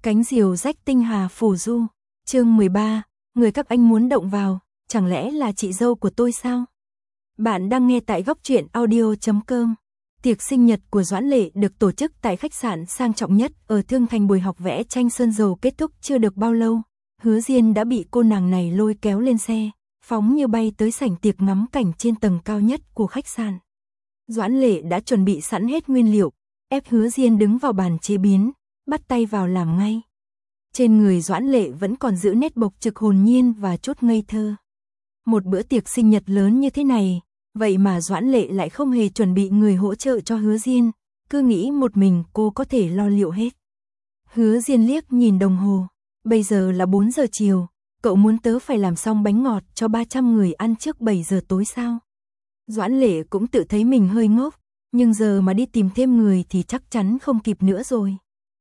Cánh diều rách tinh hà phù du. Chương 13, người các anh muốn động vào, chẳng lẽ là chị dâu của tôi sao? Bạn đang nghe tại góc truyện audio.com. Tiệc sinh nhật của Doãn Lệ được tổ chức tại khách sạn sang trọng nhất ở Thương Thành. Buổi học vẽ tranh sơn dầu kết thúc chưa được bao lâu, Hứa Diên đã bị cô nàng này lôi kéo lên xe, phóng như bay tới sảnh tiệc ngắm cảnh trên tầng cao nhất của khách sạn. Doãn Lệ đã chuẩn bị sẵn hết nguyên liệu, ép Hứa Diên đứng vào bàn chế biến, bắt tay vào làm ngay. Trên người Doãn Lệ vẫn còn giữ nét bộc trực hồn nhiên và chút ngây thơ. Một bữa tiệc sinh nhật lớn như thế này, vậy mà Doãn Lệ lại không hề chuẩn bị người hỗ trợ cho Hứa Diên, cứ nghĩ một mình cô có thể lo liệu hết. Hứa Diên liếc nhìn đồng hồ, bây giờ là 4 giờ chiều, cậu muốn tớ phải làm xong bánh ngọt cho 300 người ăn trước 7 giờ tối sao? Doãn Lệ cũng tự thấy mình hơi ngốc, nhưng giờ mà đi tìm thêm người thì chắc chắn không kịp nữa rồi.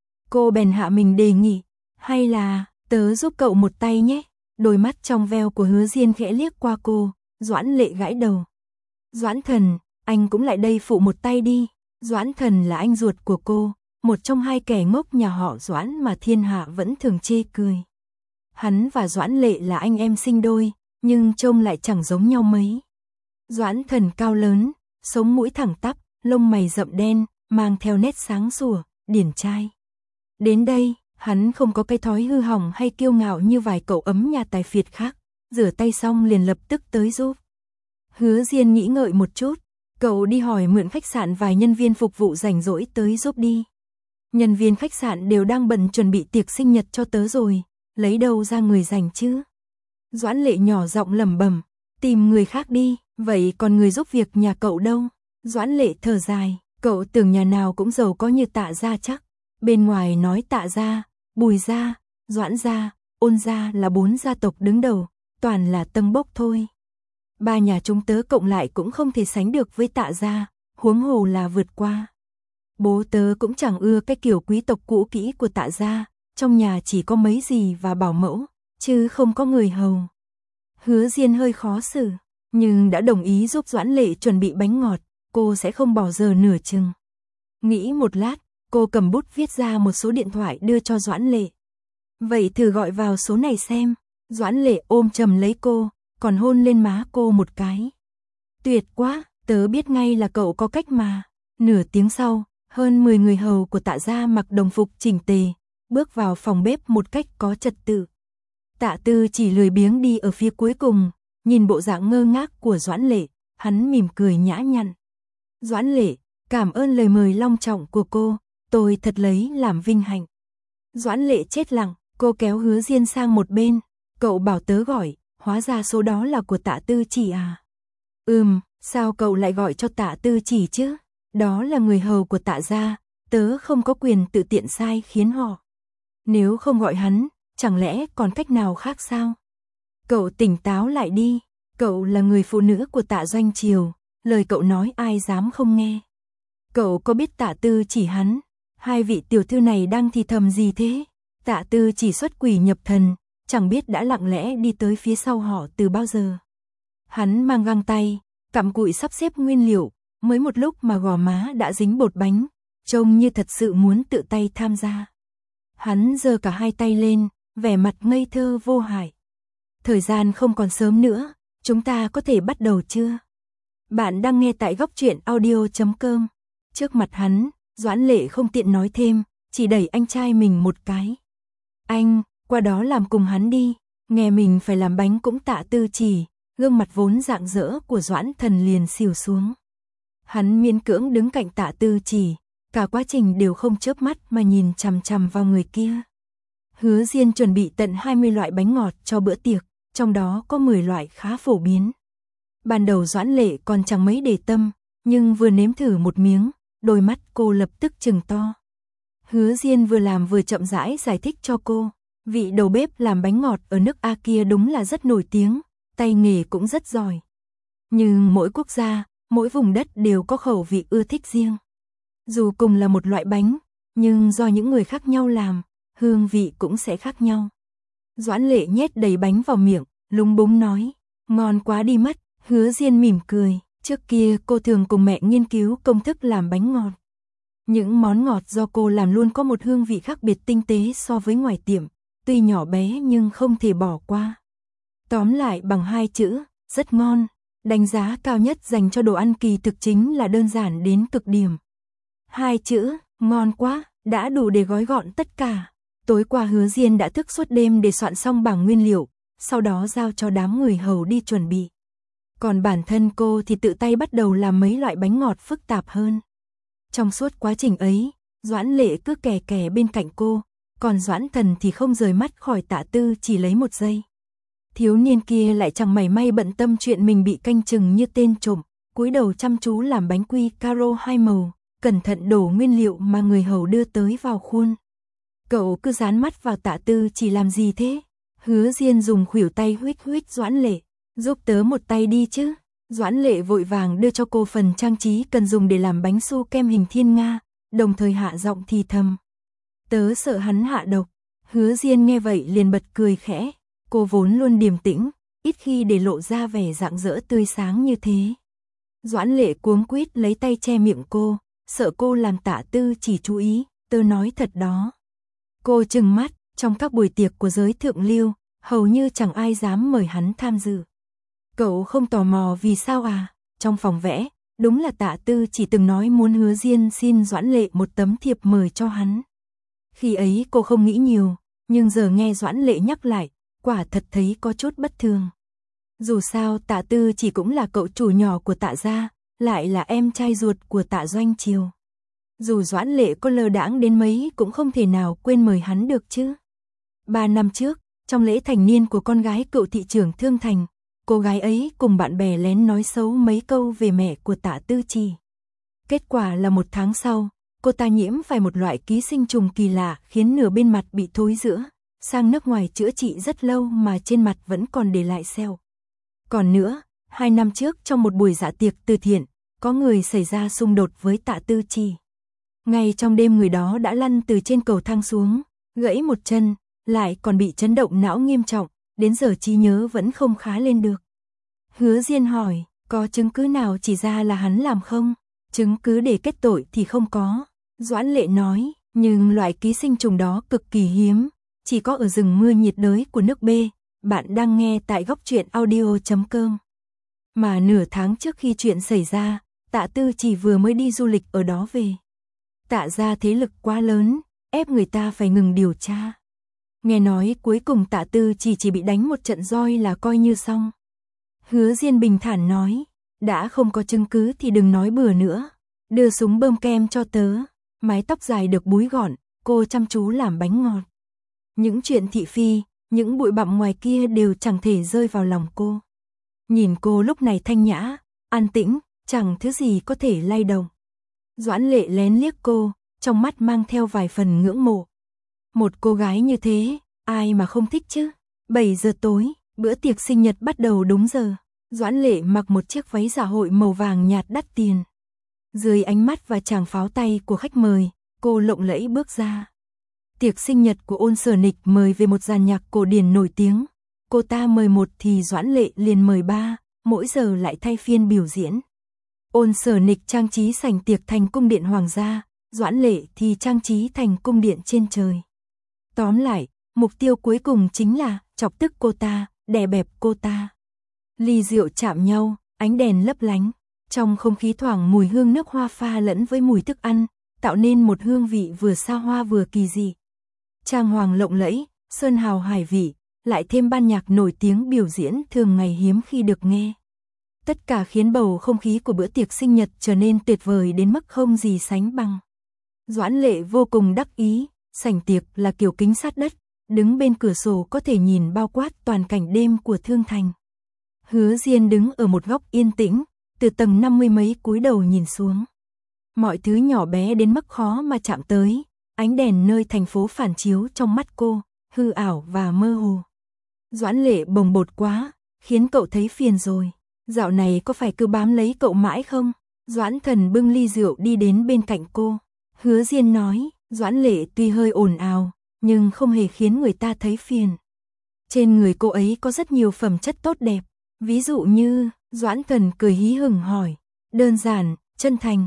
Cô bèn hạ mình đề nghị, hay là tớ giúp cậu một tay nhé? Đôi mắt trong veo của Hứa Diên khẽ liếc qua cô, Doãn Lệ gãi đầu. Doãn Thần, anh cũng lại đây phụ một tay đi. Doãn Thần là anh ruột của cô, một trong hai kẻ ngốc nhà họ Doãn mà thiên hạ vẫn thường chê cười. Hắn và Doãn Lệ là anh em sinh đôi, nhưng trông lại chẳng giống nhau mấy. Doãn Thần cao lớn, sống mũi thẳng tắp, lông mày rậm đen, mang theo nét sáng sủa, điển trai. Đến đây, hắn không có cái thói hư hỏng hay kiêu ngạo như vài cậu ấm nhà tài phiệt khác, rửa tay xong liền lập tức tới giúp. Hứa Diên nghĩ ngợi một chút, cậu đi hỏi mượn khách sạn vài nhân viên phục vụ rảnh rỗi tới giúp đi. Nhân viên khách sạn đều đang bận chuẩn bị tiệc sinh nhật cho tớ rồi, lấy đâu ra người rảnh chứ? Doãn Lệ nhỏ giọng lẩm bẩm, tìm người khác đi, vậy còn người giúp việc nhà cậu đâu? Doãn Lệ thở dài, cậu tưởng nhà nào cũng giàu có như Tạ gia chắc. Bên ngoài nói Tạ gia, Bùi gia, Doãn gia, Ôn gia là 4 gia tộc đứng đầu, toàn là tâng bốc thôi. Ba nhà chúng tớ cộng lại cũng không thể sánh được với Tạ gia, huống hồ là vượt qua. Bố tớ cũng chẳng ưa cái kiểu quý tộc cũ kỹ của Tạ gia, trong nhà chỉ có mấy dì và bảo mẫu, chứ không có người hầu. Hứa Diên hơi khó xử, nhưng đã đồng ý giúp Doãn Lệ chuẩn bị bánh ngọt, cô sẽ không bỏ giờ nửa chừng. Nghĩ một lát, cô cầm bút viết ra một số điện thoại đưa cho Doãn Lệ. Vậy thử gọi vào số này xem. Doãn Lệ ôm chầm lấy cô, còn hôn lên má cô một cái. Tuyệt quá, tớ biết ngay là cậu có cách mà. Nửa tiếng sau, hơn 10 người hầu của Tạ gia mặc đồng phục chỉnh tề, bước vào phòng bếp một cách có trật tự. Tạ Tư chỉ lười biếng đi ở phía cuối cùng, nhìn bộ dạng ngơ ngác của Doãn Lệ, hắn mỉm cười nhã nhặn. Doãn Lệ, cảm ơn lời mời long trọng của cô, tôi thật lấy làm vinh hạnh. Doãn Lệ chết lặng, cô kéo Hứa Diên sang một bên, cậu bảo tớ gọi, hóa ra số đó là của Tạ Tư Chỉ à? Sao cậu lại gọi cho Tạ Tư Chỉ chứ? Đó là người hầu của Tạ gia, tớ không có quyền tự tiện sai khiến họ. Nếu không gọi hắn, chẳng lẽ còn cách nào khác sao? Cậu tỉnh táo lại đi, cậu là người phụ nữ của Tạ Doanh Triều, lời cậu nói ai dám không nghe. Cậu có biết Tạ Tư Chỉ hắn? Hai vị tiểu thư này đang thì thầm gì thế? Tạ Tư Chỉ xuất quỷ nhập thần, chẳng biết đã lặng lẽ đi tới phía sau họ từ bao giờ. Hắn mang găng tay, cặm cụi sắp xếp nguyên liệu, mới một lúc mà gò má đã dính bột bánh, trông như thật sự muốn tự tay tham gia. Hắn giơ cả hai tay lên, vẻ mặt ngây thơ vô hại. Thời gian không còn sớm nữa, chúng ta có thể bắt đầu chưa? Bạn đang nghe tại góc truyện audio.com. Trước mặt hắn, Doãn Lệ không tiện nói thêm, chỉ đẩy anh trai mình một cái. Anh, qua đó làm cùng hắn đi, nghe mình phải làm bánh cũng Tạ Tư Chỉ, gương mặt vốn rạng rỡ của Doãn Thần liền xìu xuống. Hắn miễn cưỡng đứng cạnh Tạ Tư Chỉ, cả quá trình đều không chớp mắt mà nhìn chằm chằm vào người kia. Hứa Diên chuẩn bị tận 20 loại bánh ngọt cho bữa tiệc, trong đó có 10 loại khá phổ biến. Ban đầu Doãn Lệ còn chẳng mấy để tâm, nhưng vừa nếm thử một miếng, đôi mắt cô lập tức trừng to. Hứa Diên vừa làm vừa chậm rãi giải thích cho cô, vị đầu bếp làm bánh ngọt ở nước A kia đúng là rất nổi tiếng, tay nghề cũng rất giỏi. Nhưng mỗi quốc gia, mỗi vùng đất đều có khẩu vị ưa thích riêng. Dù cùng là một loại bánh, nhưng do những người khác nhau làm, hương vị cũng sẽ khác nhau. Doãn Lệ nhét đầy bánh vào miệng, lúng búng nói, ngon quá đi mất. Hứa Diên mỉm cười, trước kia cô thường cùng mẹ nghiên cứu công thức làm bánh ngọt. Những món ngọt do cô làm luôn có một hương vị khác biệt tinh tế so với ngoài tiệm, tuy nhỏ bé nhưng không thể bỏ qua. Tóm lại bằng 2 chữ, rất ngon. Đánh giá cao nhất dành cho đồ ăn kỳ thực chính là đơn giản đến cực điểm. 2 chữ, ngon quá, đã đủ để gói gọn tất cả. Tối qua Hứa Diên đã thức suốt đêm để soạn xong bảng nguyên liệu, sau đó giao cho đám người hầu đi chuẩn bị. Còn bản thân cô thì tự tay bắt đầu làm mấy loại bánh ngọt phức tạp hơn. Trong suốt quá trình ấy, Doãn Lệ cứ kè kè bên cạnh cô, còn Doãn Thần thì không rời mắt khỏi Tạ Tư chỉ lấy một giây. Thiếu niên kia lại chẳng mảy may bận tâm chuyện mình bị canh chừng như tên trộm, cúi đầu chăm chú làm bánh quy caro 2 màu, cẩn thận đổ nguyên liệu mà người hầu đưa tới vào khuôn. Cậu cứ dán mắt vào Tạ Tư chỉ làm gì thế? Hứa Diên dùng khuỷu tay huých huých Doãn Lệ, giúp tớ một tay đi chứ. Doãn Lệ vội vàng đưa cho cô phần trang trí cần dùng để làm bánh su kem hình thiên nga, đồng thời hạ giọng thì thầm. Tớ sợ hắn hạ độc. Hứa Diên nghe vậy liền bật cười khẽ, cô vốn luôn điềm tĩnh, ít khi để lộ ra vẻ rạng rỡ tươi sáng như thế. Doãn Lệ cuống quýt lấy tay che miệng cô, sợ cô làm Tạ Tư chỉ chú ý, tớ nói thật đó. Cô trừng mắt, trong các buổi tiệc của giới thượng lưu, hầu như chẳng ai dám mời hắn tham dự. Cậu không tò mò vì sao à? Trong phòng vẽ, đúng là Tạ Tư chỉ từng nói muốn Hứa Diên xin Doãn Lệ một tấm thiệp mời cho hắn. Khi ấy cô không nghĩ nhiều, nhưng giờ nghe Doãn Lệ nhắc lại, quả thật thấy có chút bất thường. Dù sao Tạ Tư chỉ cũng là cậu chủ nhỏ của Tạ gia, lại là em trai ruột của Tạ Doanh Triều. Dù Doãn Lệ có lơ đãng đến mấy cũng không thể nào quên mời hắn được chứ. 3 năm trước, trong lễ thành niên của con gái cựu thị trưởng Thương Thành, cô gái ấy cùng bạn bè lén nói xấu mấy câu về mẹ của Tạ Tư Trì. Kết quả là 1 tháng sau, cô ta nhiễm phải một loại ký sinh trùng kỳ lạ khiến nửa bên mặt bị thối rữa, sang nước ngoài chữa trị rất lâu mà trên mặt vẫn còn để lại sẹo. Còn nữa, 2 năm trước trong một buổi dạ tiệc từ thiện, có người xảy ra xung đột với Tạ Tư Trì. Ngay trong đêm người đó đã lăn từ trên cầu thang xuống, gãy một chân, lại còn bị chấn động não nghiêm trọng, đến giờ trí nhớ vẫn không khá lên được. Hứa Diên hỏi, có chứng cứ nào chỉ ra là hắn làm không? Chứng cứ để kết tội thì không có. Doãn Lệ nói, nhưng loại ký sinh trùng đó cực kỳ hiếm, chỉ có ở rừng mưa nhiệt đới của nước B. Bạn đang nghe tại góc truyện audio.com. Mà nửa tháng trước khi chuyện xảy ra, Tạ Tư chỉ vừa mới đi du lịch ở đó về. Tạ gia thế lực quá lớn, ép người ta phải ngừng điều tra. Nghe nói cuối cùng Tạ Tư chỉ bị đánh một trận roi là coi như xong. Hứa Diên bình thản nói, đã không có chứng cứ thì đừng nói bừa nữa. Đưa súng bơm kem cho tớ. Mái tóc dài được búi gọn, cô chăm chú làm bánh ngọt. Những chuyện thị phi, những bụi bặm ngoài kia đều chẳng thể rơi vào lòng cô. Nhìn cô lúc này thanh nhã, an tĩnh, chẳng thứ gì có thể lay động. Doãn Lệ lén liếc cô, trong mắt mang theo vài phần ngưỡng mộ. Một cô gái như thế, ai mà không thích chứ? 7 giờ tối, bữa tiệc sinh nhật bắt đầu đúng giờ. Doãn Lệ mặc một chiếc váy dạ hội màu vàng nhạt đắt tiền. Dưới ánh mắt và tràng pháo tay của khách mời, cô lộng lẫy bước ra. Tiệc sinh nhật của Ôn Sở Nịch mời về một dàn nhạc cổ điển nổi tiếng. Cô ta mời một thì Doãn Lệ liền mời 3, mỗi giờ lại thay phiên biểu diễn. Ôn Sở Nịch trang trí sảnh tiệc thành cung điện hoàng gia, Doãn Lệ thì trang trí thành cung điện trên trời. Tóm lại, mục tiêu cuối cùng chính là chọc tức cô ta, đè bẹp cô ta. Ly rượu chạm nhau, ánh đèn lấp lánh, trong không khí thoảng mùi hương nước hoa pha lẫn với mùi thức ăn, tạo nên một hương vị vừa xa hoa vừa kỳ dị. Trang hoàng lộng lẫy, sơn hào hải vị, lại thêm ban nhạc nổi tiếng biểu diễn thường ngày hiếm khi được nghe. Tất cả khiến bầu không khí của bữa tiệc sinh nhật trở nên tuyệt vời đến mức không gì sánh bằng. Doãn Lệ vô cùng đắc ý, sảnh tiệc là kiểu kính sát đất, đứng bên cửa sổ có thể nhìn bao quát toàn cảnh đêm của Thương Thành. Hứa Diên đứng ở một góc yên tĩnh, từ tầng 50 mấy cúi đầu nhìn xuống. Mọi thứ nhỏ bé đến mức khó mà chạm tới, ánh đèn nơi thành phố phản chiếu trong mắt cô, hư ảo và mơ hồ. Doãn Lệ bồng bột quá, khiến cậu thấy phiền rồi. Dạo này có phải cứ bám lấy cậu mãi không? Doãn Thần bưng ly rượu đi đến bên cạnh cô. Hứa Diên nói, Doãn Lệ tuy hơi ồn ào, nhưng không hề khiến người ta thấy phiền. Trên người cô ấy có rất nhiều phẩm chất tốt đẹp. Ví dụ như, Doãn Thần cười hí hửng hỏi, đơn giản, chân thành,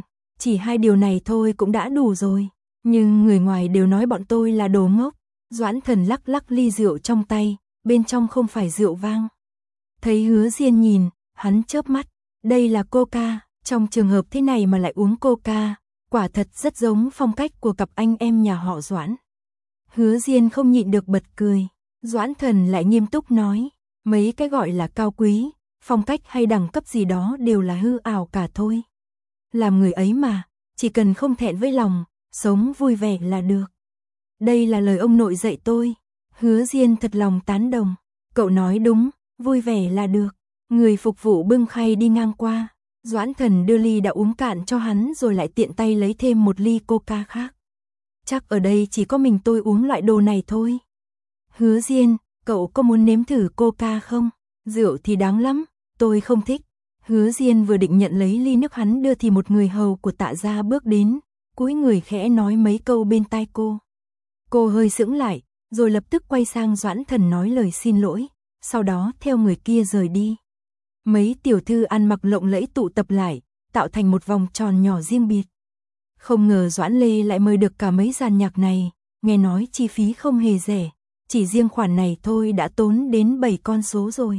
Chỉ 2 điều này thôi cũng đã đủ rồi. Nhưng người ngoài đều nói bọn tôi là đồ ngốc. Doãn Thần lắc lắc ly rượu trong tay, bên trong không phải rượu vang. Thấy Hứa Diên nhìn, hắn chớp mắt. Đây là coca, trong trường hợp thế này mà lại uống coca, quả thật rất giống phong cách của cặp anh em nhà họ Doãn. Hứa Diên không nhịn được bật cười. Doãn Thần lại nghiêm túc nói, mấy cái gọi là cao quý, phong cách hay đẳng cấp gì đó đều là hư ảo cả thôi. Làm người ấy mà, chỉ cần không thẹn với lòng, sống vui vẻ là được. Đây là lời ông nội dạy tôi. Hứa Diên thật lòng tán đồng. Cậu nói đúng, vui vẻ là được. Người phục vụ bưng khay đi ngang qua. Doãn Thần đưa ly đã uống cạn cho hắn rồi lại tiện tay lấy thêm một ly coca khác. Chắc ở đây chỉ có mình tôi uống loại đồ này thôi. Hứa Diên, cậu có muốn nếm thử coca không? Rượu thì đáng lắm, tôi không thích. Hứa Diên vừa định nhận lấy ly nước hắn đưa thì một người hầu của Tạ gia bước đến, cúi người khẽ nói mấy câu bên tai cô. Cô hơi sững lại, rồi lập tức quay sang Doãn Thần nói lời xin lỗi, sau đó theo người kia rời đi. Mấy tiểu thư ăn mặc lộng lẫy tụ tập lại, tạo thành một vòng tròn nhỏ riêng biệt. Không ngờ Doãn Lê lại mời được cả mấy dàn nhạc này, nghe nói chi phí không hề rẻ, chỉ riêng khoản này thôi đã tốn đến 7 con số rồi.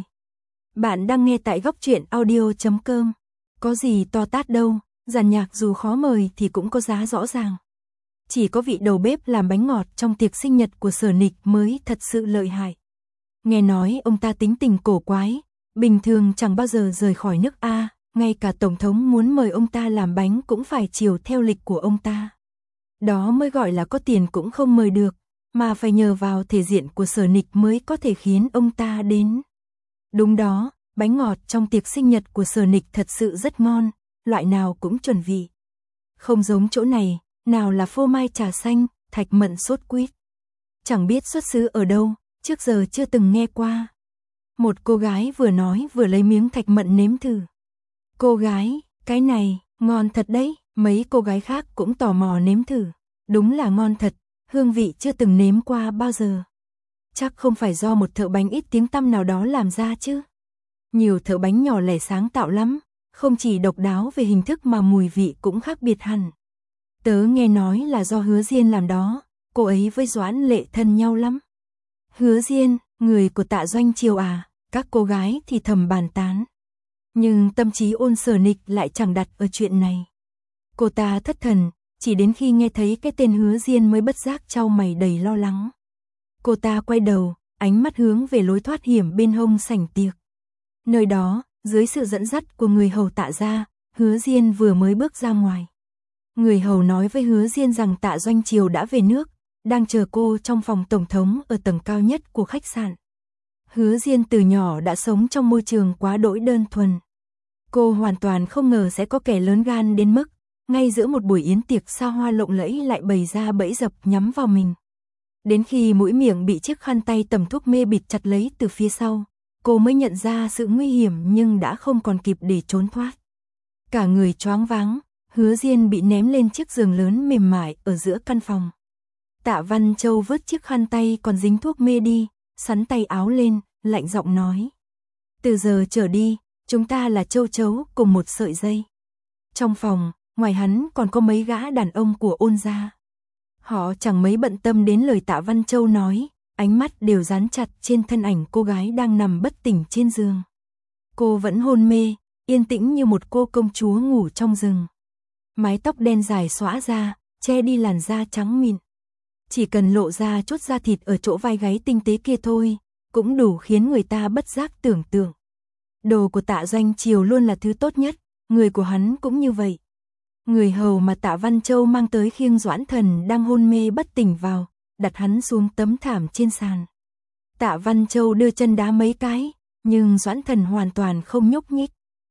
Bạn đang nghe tại góc truyện audio.com. Có gì to tát đâu, dàn nhạc dù khó mời thì cũng có giá rõ ràng. Chỉ có vị đầu bếp làm bánh ngọt trong tiệc sinh nhật của Sở Nịch mới thật sự lợi hại. Nghe nói ông ta tính tình cổ quái, bình thường chẳng bao giờ rời khỏi nước A, ngay cả Tổng thống muốn mời ông ta làm bánh cũng phải chiều theo lịch của ông ta. Đó mới gọi là có tiền cũng không mời được, mà phải nhờ vào thể diện của Sở Nịch mới có thể khiến ông ta đến. Đúng đó, bánh ngọt trong tiệc sinh nhật của Sở Nịch thật sự rất ngon, loại nào cũng chuẩn vị. Không giống chỗ này, nào là phô mai trà xanh, thạch mận sốt quýt. Chẳng biết xuất xứ ở đâu, trước giờ chưa từng nghe qua. Một cô gái vừa nói vừa lấy miếng thạch mận nếm thử. Cô gái, cái này, ngon thật đấy, mấy cô gái khác cũng tò mò nếm thử. Đúng là ngon thật, hương vị chưa từng nếm qua bao giờ. Chắc không phải do một thợ bánh ít tiếng tăm nào đó làm ra chứ. Nhiều thợ bánh nhỏ lẻ sáng tạo lắm, không chỉ độc đáo về hình thức mà mùi vị cũng khác biệt hẳn. Tớ nghe nói là do Hứa Diên làm đó, cô ấy với Doãn Lệ thân nhau lắm. Hứa Diên, người của Tạ Doanh Triều à, các cô gái thì thầm bàn tán. Nhưng tâm trí Ôn Sở Nịch lại chẳng đặt ở chuyện này. Cô ta thất thần, chỉ đến khi nghe thấy cái tên Hứa Diên mới bất giác chau mày đầy lo lắng. Cô ta quay đầu, ánh mắt hướng về lối thoát hiểm bên hông sảnh tiệc. Nơi đó, dưới sự dẫn dắt của người hầu Tạ gia, Hứa Diên vừa mới bước ra ngoài. Người hầu nói với Hứa Diên rằng Tạ Doanh Triều đã về nước, đang chờ cô trong phòng tổng thống ở tầng cao nhất của khách sạn. Hứa Diên từ nhỏ đã sống trong môi trường quá đỗi đơn thuần. Cô hoàn toàn không ngờ sẽ có kẻ lớn gan đến mức, ngay giữa một buổi yến tiệc xa hoa lộng lẫy lại bày ra bẫy dập nhắm vào mình. Đến khi mũi miệng bị chiếc khăn tay tẩm thuốc mê bịt chặt lấy từ phía sau, cô mới nhận ra sự nguy hiểm nhưng đã không còn kịp để trốn thoát. Cả người choáng váng, Hứa Diên bị ném lên chiếc giường lớn mềm mại ở giữa căn phòng. Tạ Văn Châu vứt chiếc khăn tay còn dính thuốc mê đi, sắn tay áo lên, lạnh giọng nói. Từ giờ trở đi, chúng ta là châu chấu cùng một sợi dây. Trong phòng, ngoài hắn còn có mấy gã đàn ông của Ôn gia. Họ chẳng mấy bận tâm đến lời Tạ Văn Châu nói, ánh mắt đều dán chặt trên thân ảnh cô gái đang nằm bất tỉnh trên giường. Cô vẫn hôn mê, yên tĩnh như một cô công chúa ngủ trong rừng. Mái tóc đen dài xõa ra, che đi làn da trắng mịn. Chỉ cần lộ ra chút da thịt ở chỗ vai gáy tinh tế kia thôi, cũng đủ khiến người ta bất giác tưởng tượng. Đồ của Tạ Doanh Triều luôn là thứ tốt nhất, người của hắn cũng như vậy. Người hầu mà Tạ Văn Châu mang tới khiêng Doãn Thần đang hôn mê bất tỉnh vào, đặt hắn xuống tấm thảm trên sàn. Tạ Văn Châu đưa chân đá mấy cái, nhưng Doãn Thần hoàn toàn không nhúc nhích.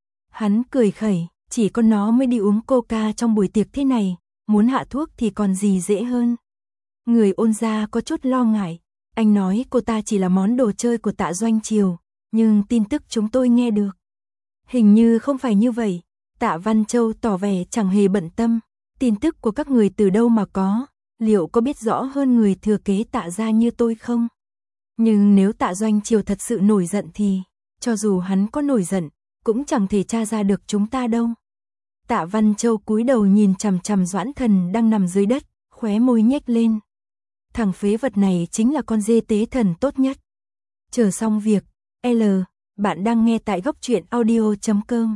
Hắn cười khẩy, chỉ có nó mới đi uống coca trong buổi tiệc thế này, muốn hạ thuốc thì còn gì dễ hơn. Người Ôn gia có chút lo ngại, anh nói cô ta chỉ là món đồ chơi của Tạ Doanh Triều, nhưng tin tức chúng tôi nghe được. Hình như không phải như vậy, Tạ Văn Châu tỏ vẻ chẳng hề bận tâm, tin tức của các người từ đâu mà có, liệu có biết rõ hơn người thừa kế Tạ gia như tôi không? Nhưng nếu Tạ Doanh Triều thật sự nổi giận thì, cho dù hắn có nổi giận, cũng chẳng thể tra ra được chúng ta đâu. Tạ Văn Châu cúi đầu nhìn chằm chằm Doãn Thần đang nằm dưới đất, khóe môi nhếch lên. Thằng phế vật này chính là con dê tế thần tốt nhất. Chờ xong việc, bạn đang nghe tại góc truyện audio.com.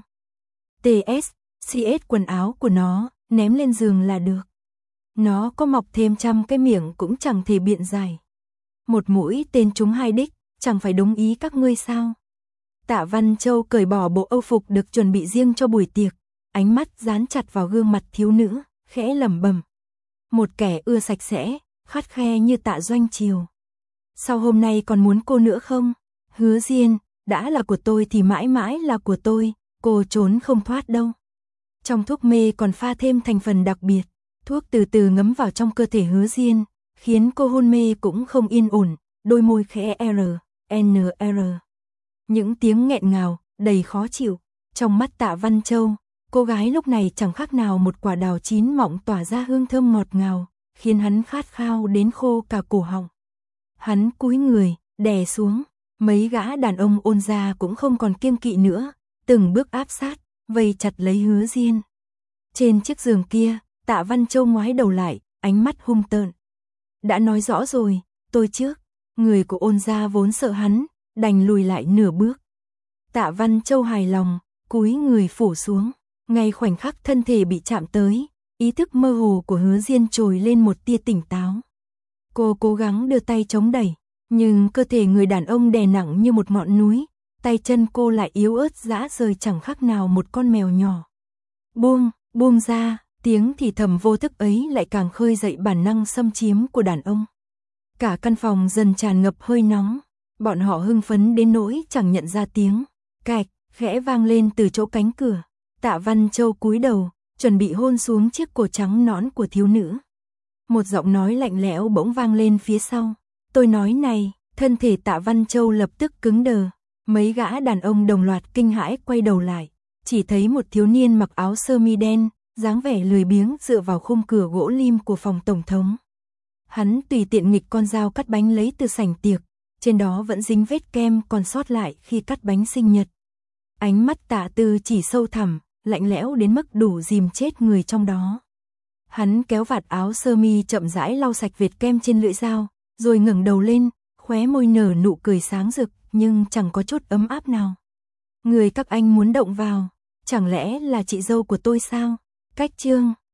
CS quần áo của nó, ném lên giường là được. Nó có mọc thêm 100 cái miệng cũng chẳng thể biện giải. Một mũi tên trúng 2 đích, chẳng phải đúng ý các ngươi sao? Tạ Văn Châu cởi bỏ bộ âu phục được chuẩn bị riêng cho buổi tiệc, ánh mắt dán chặt vào gương mặt thiếu nữ, khẽ lẩm bẩm. Một kẻ ưa sạch sẽ, khắt khe như Tạ Doanh Triều. Sao hôm nay còn muốn cô nữa không? Hứa Diên, đã là của tôi thì mãi mãi là của tôi, cô trốn không thoát đâu. Trong thuốc mê còn pha thêm thành phần đặc biệt, thuốc từ từ ngấm vào trong cơ thể Hứa Diên, khiến cô hôn mê cũng không yên ổn, đôi môi khẽ NR. Những tiếng nghẹn ngào, đầy khó chịu. Trong mắt Tạ Văn Châu, cô gái lúc này chẳng khác nào một quả đào chín mọng tỏa ra hương thơm ngọt ngào, khiến hắn khát khao đến khô cả cổ họng. Hắn cúi người, đè xuống, mấy gã đàn ông ôn gia cũng không còn kiêng kỵ nữa, từng bước áp sát, vây chặt lấy Hứa Diên. Trên chiếc giường kia, Tạ Văn Châu ngoái đầu lại, ánh mắt hung tợn. Đã nói rõ rồi, tôi trước. Người của ôn gia vốn sợ hắn, đành lùi lại nửa bước. Tạ Văn Châu hài lòng, cúi người phủ xuống. Ngay khoảnh khắc thân thể bị chạm tới, ý thức mơ hồ của Hứa Diên trồi lên một tia tỉnh táo. Cô cố gắng đưa tay chống đẩy, nhưng cơ thể người đàn ông đè nặng như một ngọn núi, tay chân cô lại yếu ớt rã rời chẳng khác nào một con mèo nhỏ. Buông ra, tiếng thì thầm vô thức ấy lại càng khơi dậy bản năng xâm chiếm của đàn ông. Cả căn phòng dần tràn ngập hơi nóng, bọn họ hưng phấn đến nỗi chẳng nhận ra tiếng cạch khẽ vang lên từ chỗ cánh cửa. Tạ Văn Châu cúi đầu, chuẩn bị hôn xuống chiếc cổ trắng nõn của thiếu nữ. Một giọng nói lạnh lẽo bỗng vang lên phía sau. Tôi nói này, thân thể Tạ Văn Châu lập tức cứng đờ. Mấy gã đàn ông đồng loạt kinh hãi quay đầu lại, chỉ thấy một thiếu niên mặc áo sơ mi đen, dáng vẻ lười biếng dựa vào khung cửa gỗ lim của phòng tổng thống. Hắn tùy tiện nghịch con dao cắt bánh lấy từ sảnh tiệc, trên đó vẫn dính vết kem còn sót lại khi cắt bánh sinh nhật. Ánh mắt Tạ Tư chỉ sâu thẳm, lạnh lẽo đến mức đủ dìm chết người trong đó. Hắn kéo vạt áo sơ mi chậm rãi lau sạch vệt kem trên lưỡi dao, rồi ngẩng đầu lên, khóe môi nở nụ cười sáng rực, nhưng chẳng có chút ấm áp nào. Người các anh muốn động vào, chẳng lẽ là chị dâu của tôi sao? Cách chương